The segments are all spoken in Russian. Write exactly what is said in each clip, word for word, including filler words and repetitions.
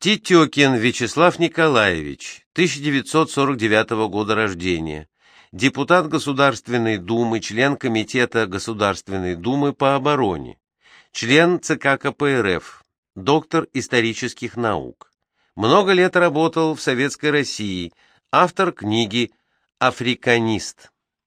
Титекин Вячеслав Николаевич, тысяча девятьсот сорок девятого года рождения, депутат Государственной Думы, член Комитета Государственной Думы по обороне, член ЦК КПРФ, доктор исторических наук. Много лет работал в Советской России, автор книги «Африканист».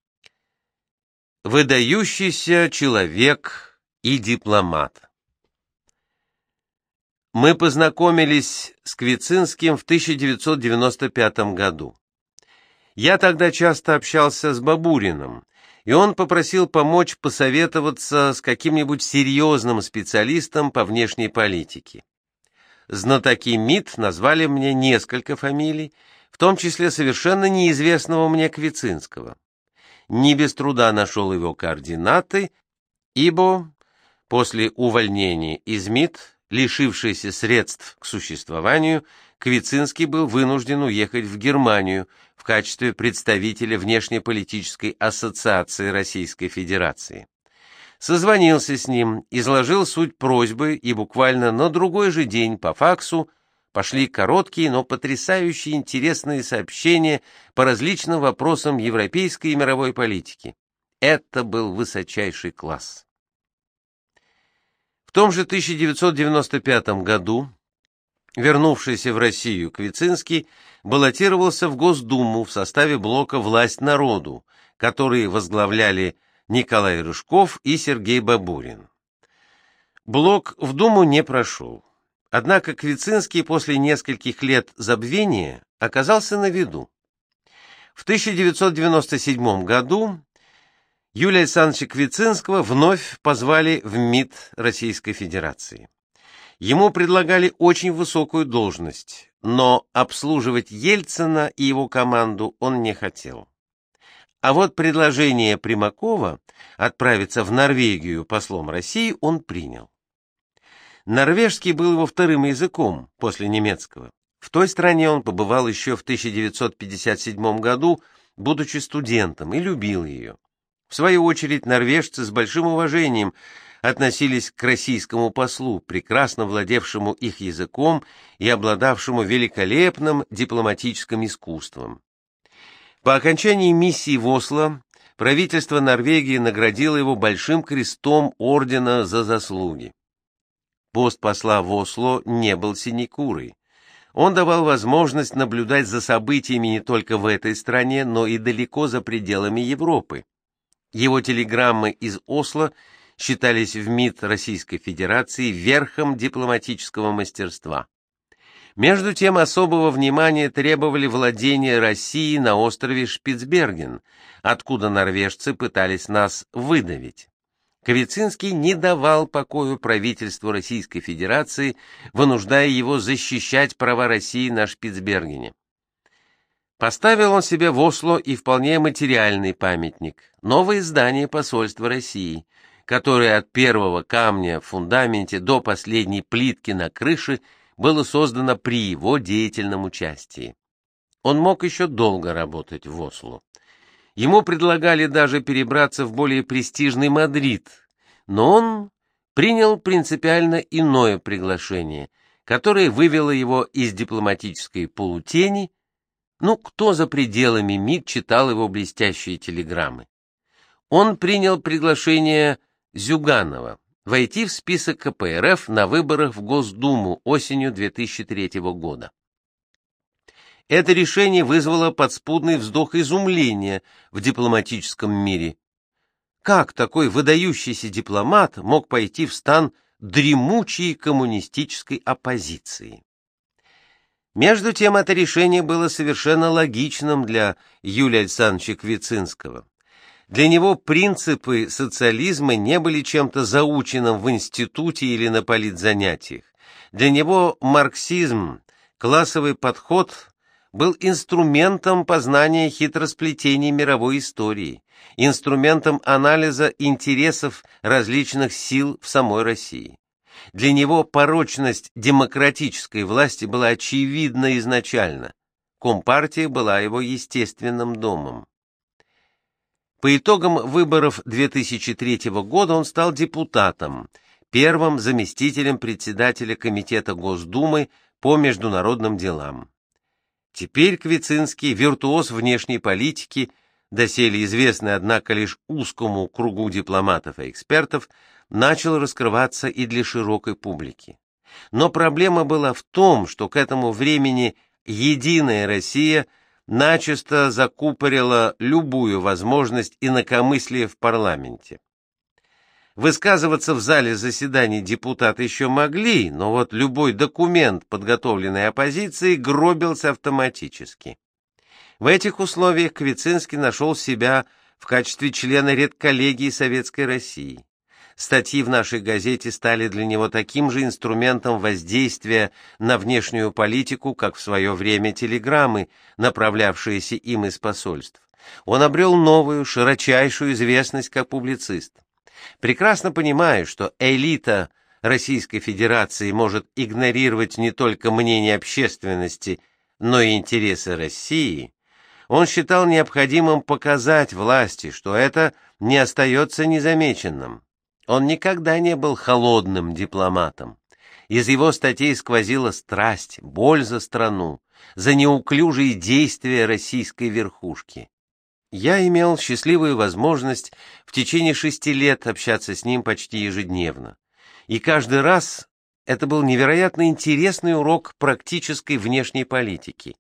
Выдающийся человек и дипломат. Мы познакомились с Квицинским в тысяча девятьсот девяносто пятом году. Я тогда часто общался с Бабуриным, и он попросил помочь посоветоваться с каким-нибудь серьезным специалистом по внешней политике. Знатоки МИД назвали мне несколько фамилий, в том числе совершенно неизвестного мне Квицинского. Не без труда нашел его координаты, ибо после увольнения из МИД, лишившийся средств к существованию, Квицинский был вынужден уехать в Германию в качестве представителя Внешнеполитической ассоциации Российской Федерации. Созвонился с ним, изложил суть просьбы, и буквально на другой же день по факсу пошли короткие, но потрясающе интересные сообщения по различным вопросам европейской и мировой политики. Это был высочайший класс. В том же тысяча девятьсот девяносто пятом году вернувшийся в Россию Квицинский баллотировался в Госдуму в составе блока «Власть народу», который возглавляли Николай Рыжков и Сергей Бабурин. Блок в Думу не прошел. Однако Квицинский после нескольких лет забвения оказался на виду. В тысяча девятьсот девяносто седьмом году Юлия Александровича Квицинского вновь позвали в МИД Российской Федерации. Ему предлагали очень высокую должность, но обслуживать Ельцина и его команду он не хотел. А вот предложение Примакова отправиться в Норвегию послом России он принял. Норвежский был его вторым языком после немецкого. В той стране он побывал еще в тысяча девятьсот пятьдесят седьмом году, будучи студентом, и любил ее. В свою очередь, норвежцы с большим уважением относились к российскому послу, прекрасно владевшему их языком и обладавшему великолепным дипломатическим искусством. По окончании миссии в Осло правительство Норвегии наградило его большим крестом ордена за заслуги. Пост посла в Осло не был синекурой. Он давал возможность наблюдать за событиями не только в этой стране, но и далеко за пределами Европы. Его телеграммы из Осло считались в МИД Российской Федерации верхом дипломатического мастерства. Между тем особого внимания требовали владения России на острове Шпицберген, откуда норвежцы пытались нас выдавить. Квицинский не давал покою правительству Российской Федерации, вынуждая его защищать права России на Шпицбергене. Поставил он себе в Осло и вполне материальный памятник – новое здание посольства России, которое от первого камня в фундаменте до последней плитки на крыше было создано при его деятельном участии. Он мог еще долго работать в Осло. Ему предлагали даже перебраться в более престижный Мадрид, но он принял принципиально иное приглашение, которое вывело его из дипломатической полутени. Ну, кто за пределами МИД читал его блестящие телеграммы? Он принял приглашение Зюганова войти в список КПРФ на выборах в Госдуму осенью две тысячи третьего года. Это решение вызвало подспудный вздох изумления в дипломатическом мире. Как такой выдающийся дипломат мог пойти в стан дремучей коммунистической оппозиции? Между тем, это решение было совершенно логичным для Юлия Александровича Квицинского. Для него принципы социализма не были чем-то заученным в институте или на политзанятиях. Для него марксизм, классовый подход, был инструментом познания хитросплетений мировой истории, инструментом анализа интересов различных сил в самой России. Для него порочность демократической власти была очевидна изначально. Компартия была его естественным домом. По итогам выборов две тысячи третьего года он стал депутатом, первым заместителем председателя Комитета Госдумы по международным делам. Теперь Квицинский, виртуоз внешней политики, доселе известный, однако, лишь узкому кругу дипломатов и экспертов, начал раскрываться и для широкой публики. Но проблема была в том, что к этому времени «Единая Россия» начисто закупорила любую возможность инакомыслия в парламенте. Высказываться в зале заседаний депутаты еще могли, но вот любой документ, подготовленный оппозицией, гробился автоматически. В этих условиях Квицинский нашел себя в качестве члена редколлегии Советской России. Статьи в нашей газете стали для него таким же инструментом воздействия на внешнюю политику, как в свое время телеграммы, направлявшиеся им из посольств. Он обрел новую, широчайшую известность как публицист. Прекрасно понимая, что элита Российской Федерации может игнорировать не только мнение общественности, но и интересы России, он считал необходимым показать власти, что это не остается незамеченным. Он никогда не был холодным дипломатом. Из его статей сквозила страсть, боль за страну, за неуклюжие действия российской верхушки. Я имел счастливую возможность в течение шести лет общаться с ним почти ежедневно. И каждый раз это был невероятно интересный урок практической внешней политики.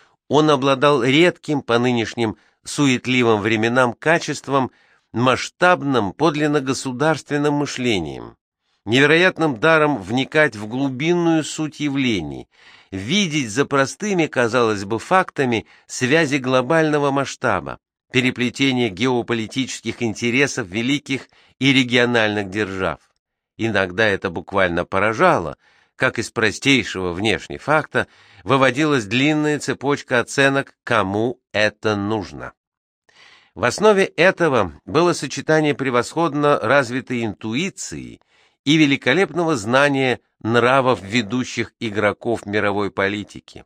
Он обладал редким по нынешним суетливым временам качеством, масштабным, подлинно государственным мышлением, невероятным даром вникать в глубинную суть явлений, видеть за простыми, казалось бы, фактами связи глобального масштаба, переплетение геополитических интересов великих и региональных держав. Иногда это буквально поражало, как из простейшего внешнего факта выводилась длинная цепочка оценок, кому это нужно. В основе этого было сочетание превосходно развитой интуиции и великолепного знания нравов ведущих игроков мировой политики.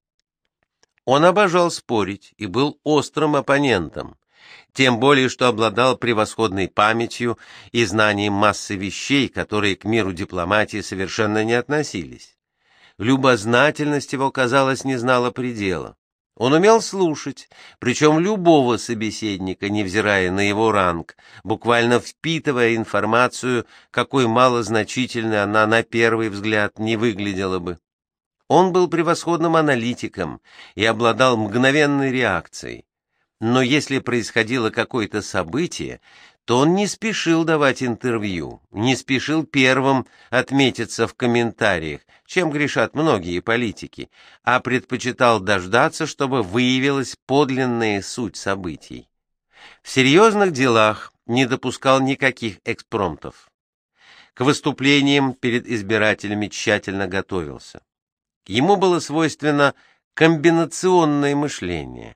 Он обожал спорить и был острым оппонентом, тем более что обладал превосходной памятью и знанием массы вещей, которые к миру дипломатии совершенно не относились. Любознательность его, казалось, не знала предела. Он умел слушать, причем любого собеседника, невзирая на его ранг, буквально впитывая информацию, какой малозначительной она на первый взгляд не выглядела бы. Он был превосходным аналитиком и обладал мгновенной реакцией. Но если происходило какое-то событие, то он не спешил давать интервью, не спешил первым отметиться в комментариях, чем грешат многие политики, а предпочитал дождаться, чтобы выявилась подлинная суть событий. В серьезных делах не допускал никаких экспромтов. К выступлениям перед избирателями тщательно готовился. Ему было свойственно комбинационное мышление.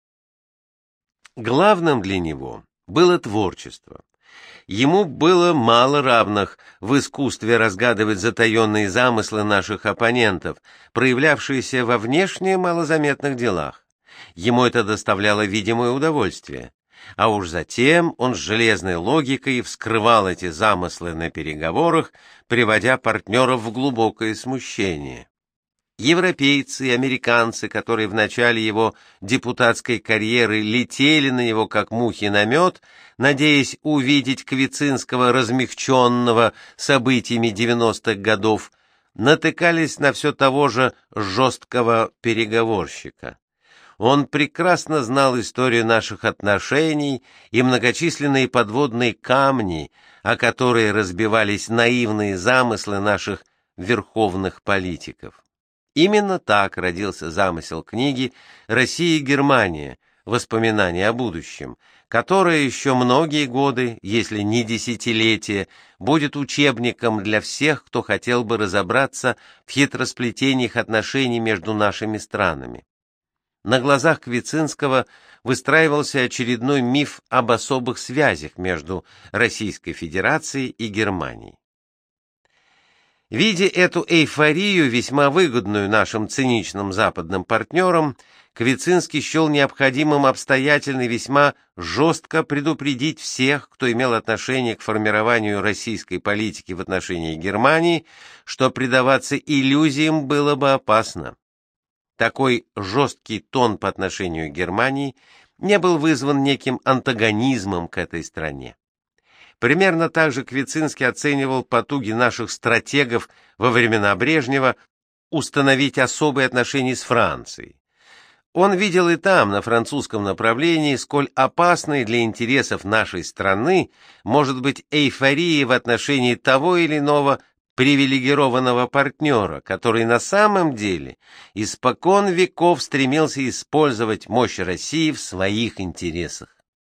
Главным для него было творчество. Ему было мало равных в искусстве разгадывать затаенные замыслы наших оппонентов, проявлявшиеся во внешне малозаметных делах. Ему это доставляло видимое удовольствие. А уж затем он с железной логикой вскрывал эти замыслы на переговорах, приводя партнеров в глубокое смущение. Европейцы и американцы, которые в начале его депутатской карьеры летели на него как мухи на мед, надеясь увидеть Квицинского размягченного событиями девяностых годов, натыкались на все того же жесткого переговорщика. Он прекрасно знал историю наших отношений и многочисленные подводные камни, о которые разбивались наивные замыслы наших верховных политиков. Именно так родился замысел книги «Россия и Германия. Воспоминания о будущем», которая еще многие годы, если не десятилетия, будет учебником для всех, кто хотел бы разобраться в хитросплетениях отношений между нашими странами. На глазах Квицинского выстраивался очередной миф об особых связях между Российской Федерацией и Германией. Видя эту эйфорию, весьма выгодную нашим циничным западным партнерам, Квицинский счел необходимым обстоятельно и весьма жестко предупредить всех, кто имел отношение к формированию российской политики в отношении Германии, что предаваться иллюзиям было бы опасно. Такой жесткий тон по отношению к Германии не был вызван неким антагонизмом к этой стране. Примерно так же Квицинский оценивал потуги наших стратегов во времена Брежнева установить особые отношения с Францией. Он видел и там, на французском направлении, сколь опасной для интересов нашей страны может быть эйфория в отношении того или иного привилегированного партнера, который на самом деле испокон веков стремился использовать мощь России в своих интересах.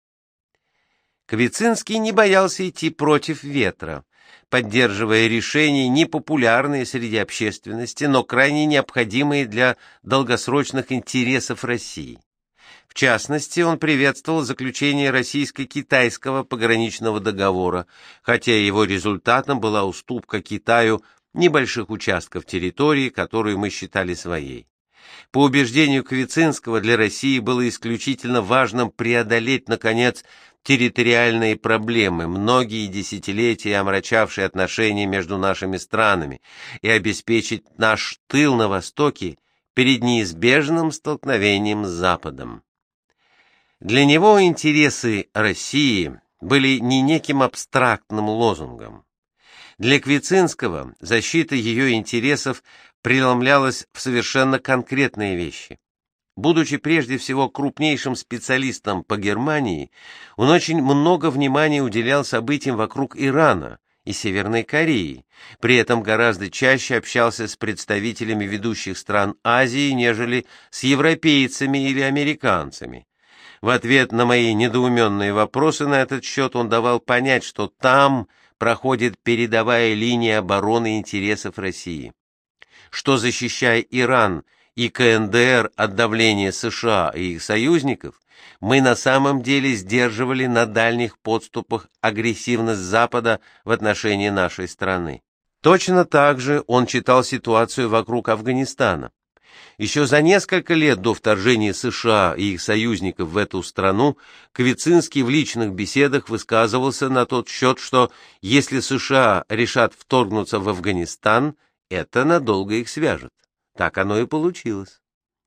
Квицинский не боялся идти против ветра, поддерживая решения, непопулярные среди общественности, но крайне необходимые для долгосрочных интересов России. В частности, он приветствовал заключение российско-китайского пограничного договора, хотя его результатом была уступка Китаю небольших участков территории, которую мы считали своей. По убеждению Квицинского, для России было исключительно важным преодолеть, наконец, территориальные проблемы, многие десятилетия омрачавшие отношения между нашими странами, и обеспечить наш тыл на Востоке перед неизбежным столкновением с Западом. Для него интересы России были не неким абстрактным лозунгом. Для Квицинского защита ее интересов преломлялась в совершенно конкретные вещи. Будучи прежде всего крупнейшим специалистом по Германии, он очень много внимания уделял событиям вокруг Ирана и Северной Кореи, при этом гораздо чаще общался с представителями ведущих стран Азии, нежели с европейцами или американцами. В ответ на мои недоуменные вопросы на этот счет он давал понять, что там проходит передовая линия обороны интересов России, что, защищая Иран и КНДР от давления США и их союзников, мы на самом деле сдерживали на дальних подступах агрессивность Запада в отношении нашей страны. Точно так же он читал ситуацию вокруг Афганистана. Еще за несколько лет до вторжения США и их союзников в эту страну Квицинский в личных беседах высказывался на тот счет, что если США решат вторгнуться в Афганистан, это надолго их свяжет. Так оно и получилось.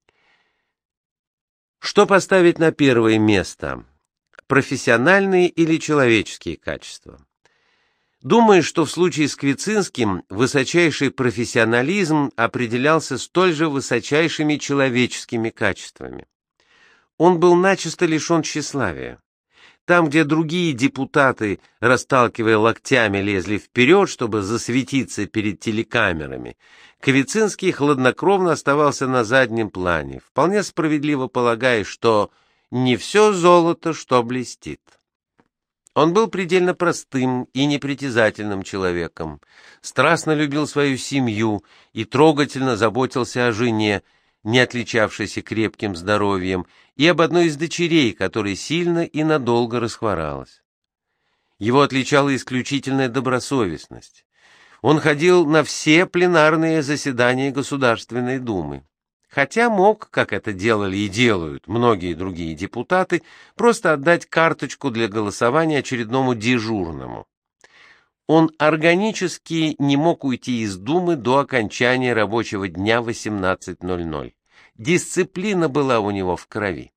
Что поставить на первое место? Профессиональные или человеческие качества? Думаю, что в случае с Квицинским высочайший профессионализм определялся столь же высочайшими человеческими качествами. Он был начисто лишен тщеславия. Там, где другие депутаты, расталкивая локтями, лезли вперед, чтобы засветиться перед телекамерами, Квицинский хладнокровно оставался на заднем плане, вполне справедливо полагая, что не все золото, что блестит. Он был предельно простым и непритязательным человеком, страстно любил свою семью и трогательно заботился о жене, не отличавшейся крепким здоровьем, и об одной из дочерей, которая сильно и надолго расхворалась. Его отличала исключительная добросовестность. Он ходил на все пленарные заседания Государственной Думы, хотя мог, как это делали и делают многие другие депутаты, просто отдать карточку для голосования очередному дежурному. Он органически не мог уйти из Думы до окончания рабочего дня в восемнадцать ноль ноль. Дисциплина была у него в крови.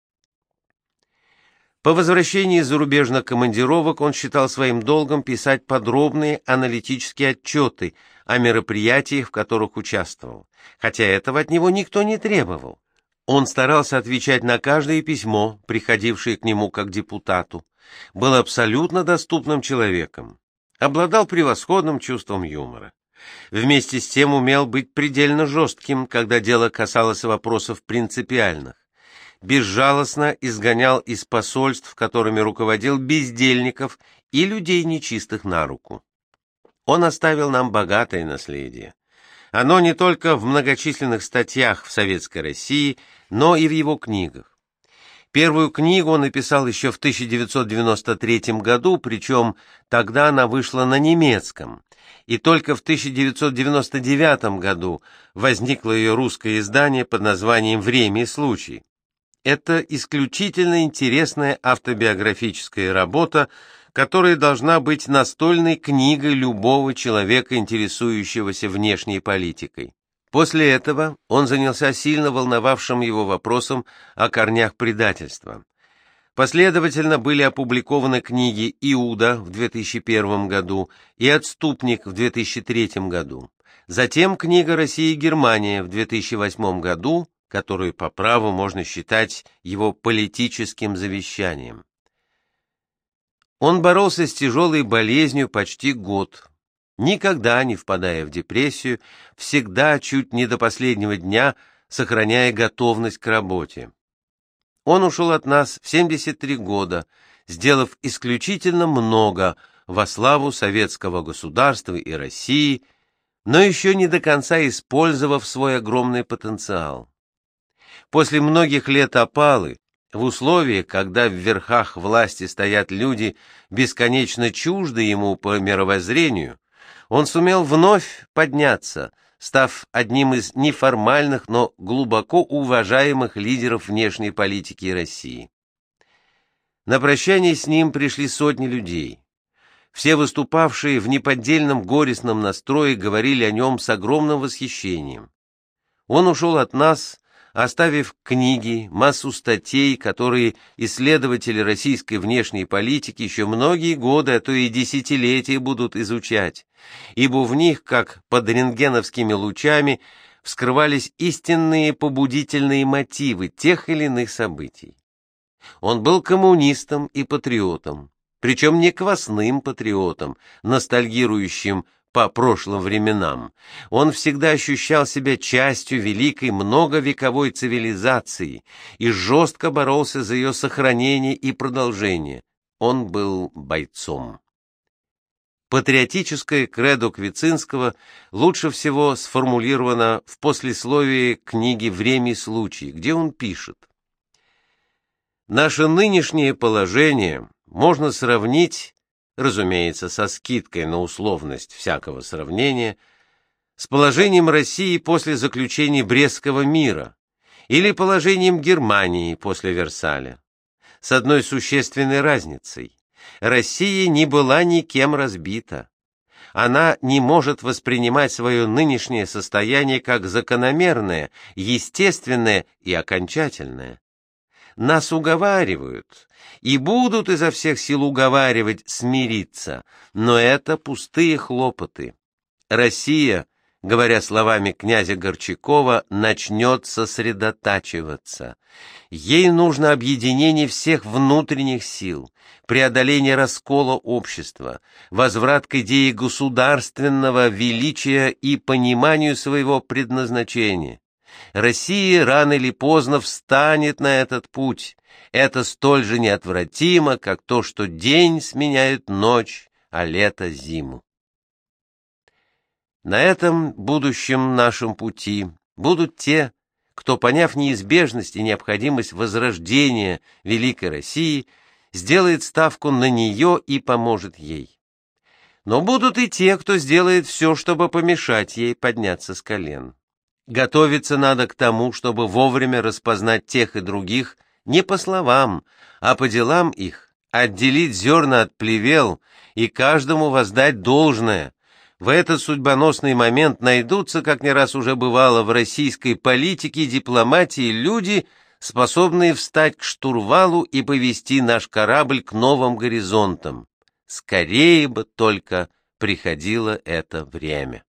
По возвращении из зарубежных командировок он считал своим долгом писать подробные аналитические отчеты о мероприятиях, в которых участвовал, хотя этого от него никто не требовал. Он старался отвечать на каждое письмо, приходившее к нему как депутату, был абсолютно доступным человеком, обладал превосходным чувством юмора. Вместе с тем умел быть предельно жестким, когда дело касалось вопросов принципиальных. Безжалостно изгонял из посольств, которыми руководил, бездельников и людей нечистых на руку. Он оставил нам богатое наследие. Оно не только в многочисленных статьях в Советской России, но и в его книгах. Первую книгу он написал еще в тысяча девятьсот девяносто третьем году, причем тогда она вышла на немецком, и только в тысяча девятьсот девяносто девятом году возникло ее русское издание под названием «Время и случай». Это исключительно интересная автобиографическая работа, которая должна быть настольной книгой любого человека, интересующегося внешней политикой. После этого он занялся сильно волновавшим его вопросом о корнях предательства. Последовательно были опубликованы книги «Иуда» в две тысячи первом году и «Отступник» в две тысячи третьем году. Затем книга «Россия и Германия» в две тысячи восьмом году, которую по праву можно считать его политическим завещанием. Он боролся с тяжелой болезнью почти год, никогда не впадая в депрессию, всегда чуть не до последнего дня сохраняя готовность к работе. Он ушел от нас в семьдесят три года, сделав исключительно много во славу советского государства и России, но еще не до конца использовав свой огромный потенциал. После многих лет опалы, в условиях, когда в верхах власти стоят люди, бесконечно чужды ему по мировоззрению, он сумел вновь подняться, став одним из неформальных, но глубоко уважаемых лидеров внешней политики России. На прощание с ним пришли сотни людей. Все выступавшие в неподдельном горестном настрое говорили о нем с огромным восхищением. Он ушел от нас, оставив книги, массу статей, которые исследователи российской внешней политики еще многие годы, а то и десятилетия будут изучать, ибо в них, как под рентгеновскими лучами, вскрывались истинные побудительные мотивы тех или иных событий. Он был коммунистом и патриотом, причем не квасным патриотом, ностальгирующим по прошлым временам. Он всегда ощущал себя частью великой многовековой цивилизации и жестко боролся за ее сохранение и продолжение. Он был бойцом. Патриотическое кредо Квицинского лучше всего сформулировано в послесловии книги «Время и случай», где он пишет: «Наше нынешнее положение можно сравнить, разумеется, со скидкой на условность всякого сравнения, с положением России после заключения Брестского мира или положением Германии после Версаля, с одной существенной разницей. Россия не была никем разбита. Она не может воспринимать свое нынешнее состояние как закономерное, естественное и окончательное. Нас уговаривают и будут изо всех сил уговаривать смириться, но это пустые хлопоты. Россия, говоря словами князя Горчакова, начнет сосредотачиваться. Ей нужно объединение всех внутренних сил, преодоление раскола общества, возврат к идее государственного величия и пониманию своего предназначения. Россия рано или поздно встанет на этот путь. Это столь же неотвратимо, как то, что день сменяет ночь, а лето — зиму. На этом будущем нашем пути будут те, кто, поняв неизбежность и необходимость возрождения великой России, сделает ставку на нее и поможет ей. Но будут и те, кто сделает все, чтобы помешать ей подняться с колен. Готовиться надо к тому, чтобы вовремя распознать тех и других не по словам, а по делам их, отделить зерна от плевел и каждому воздать должное. В этот судьбоносный момент найдутся, как не раз уже бывало в российской политике и дипломатии, люди, способные встать к штурвалу и повести наш корабль к новым горизонтам. Скорее бы только приходило это время.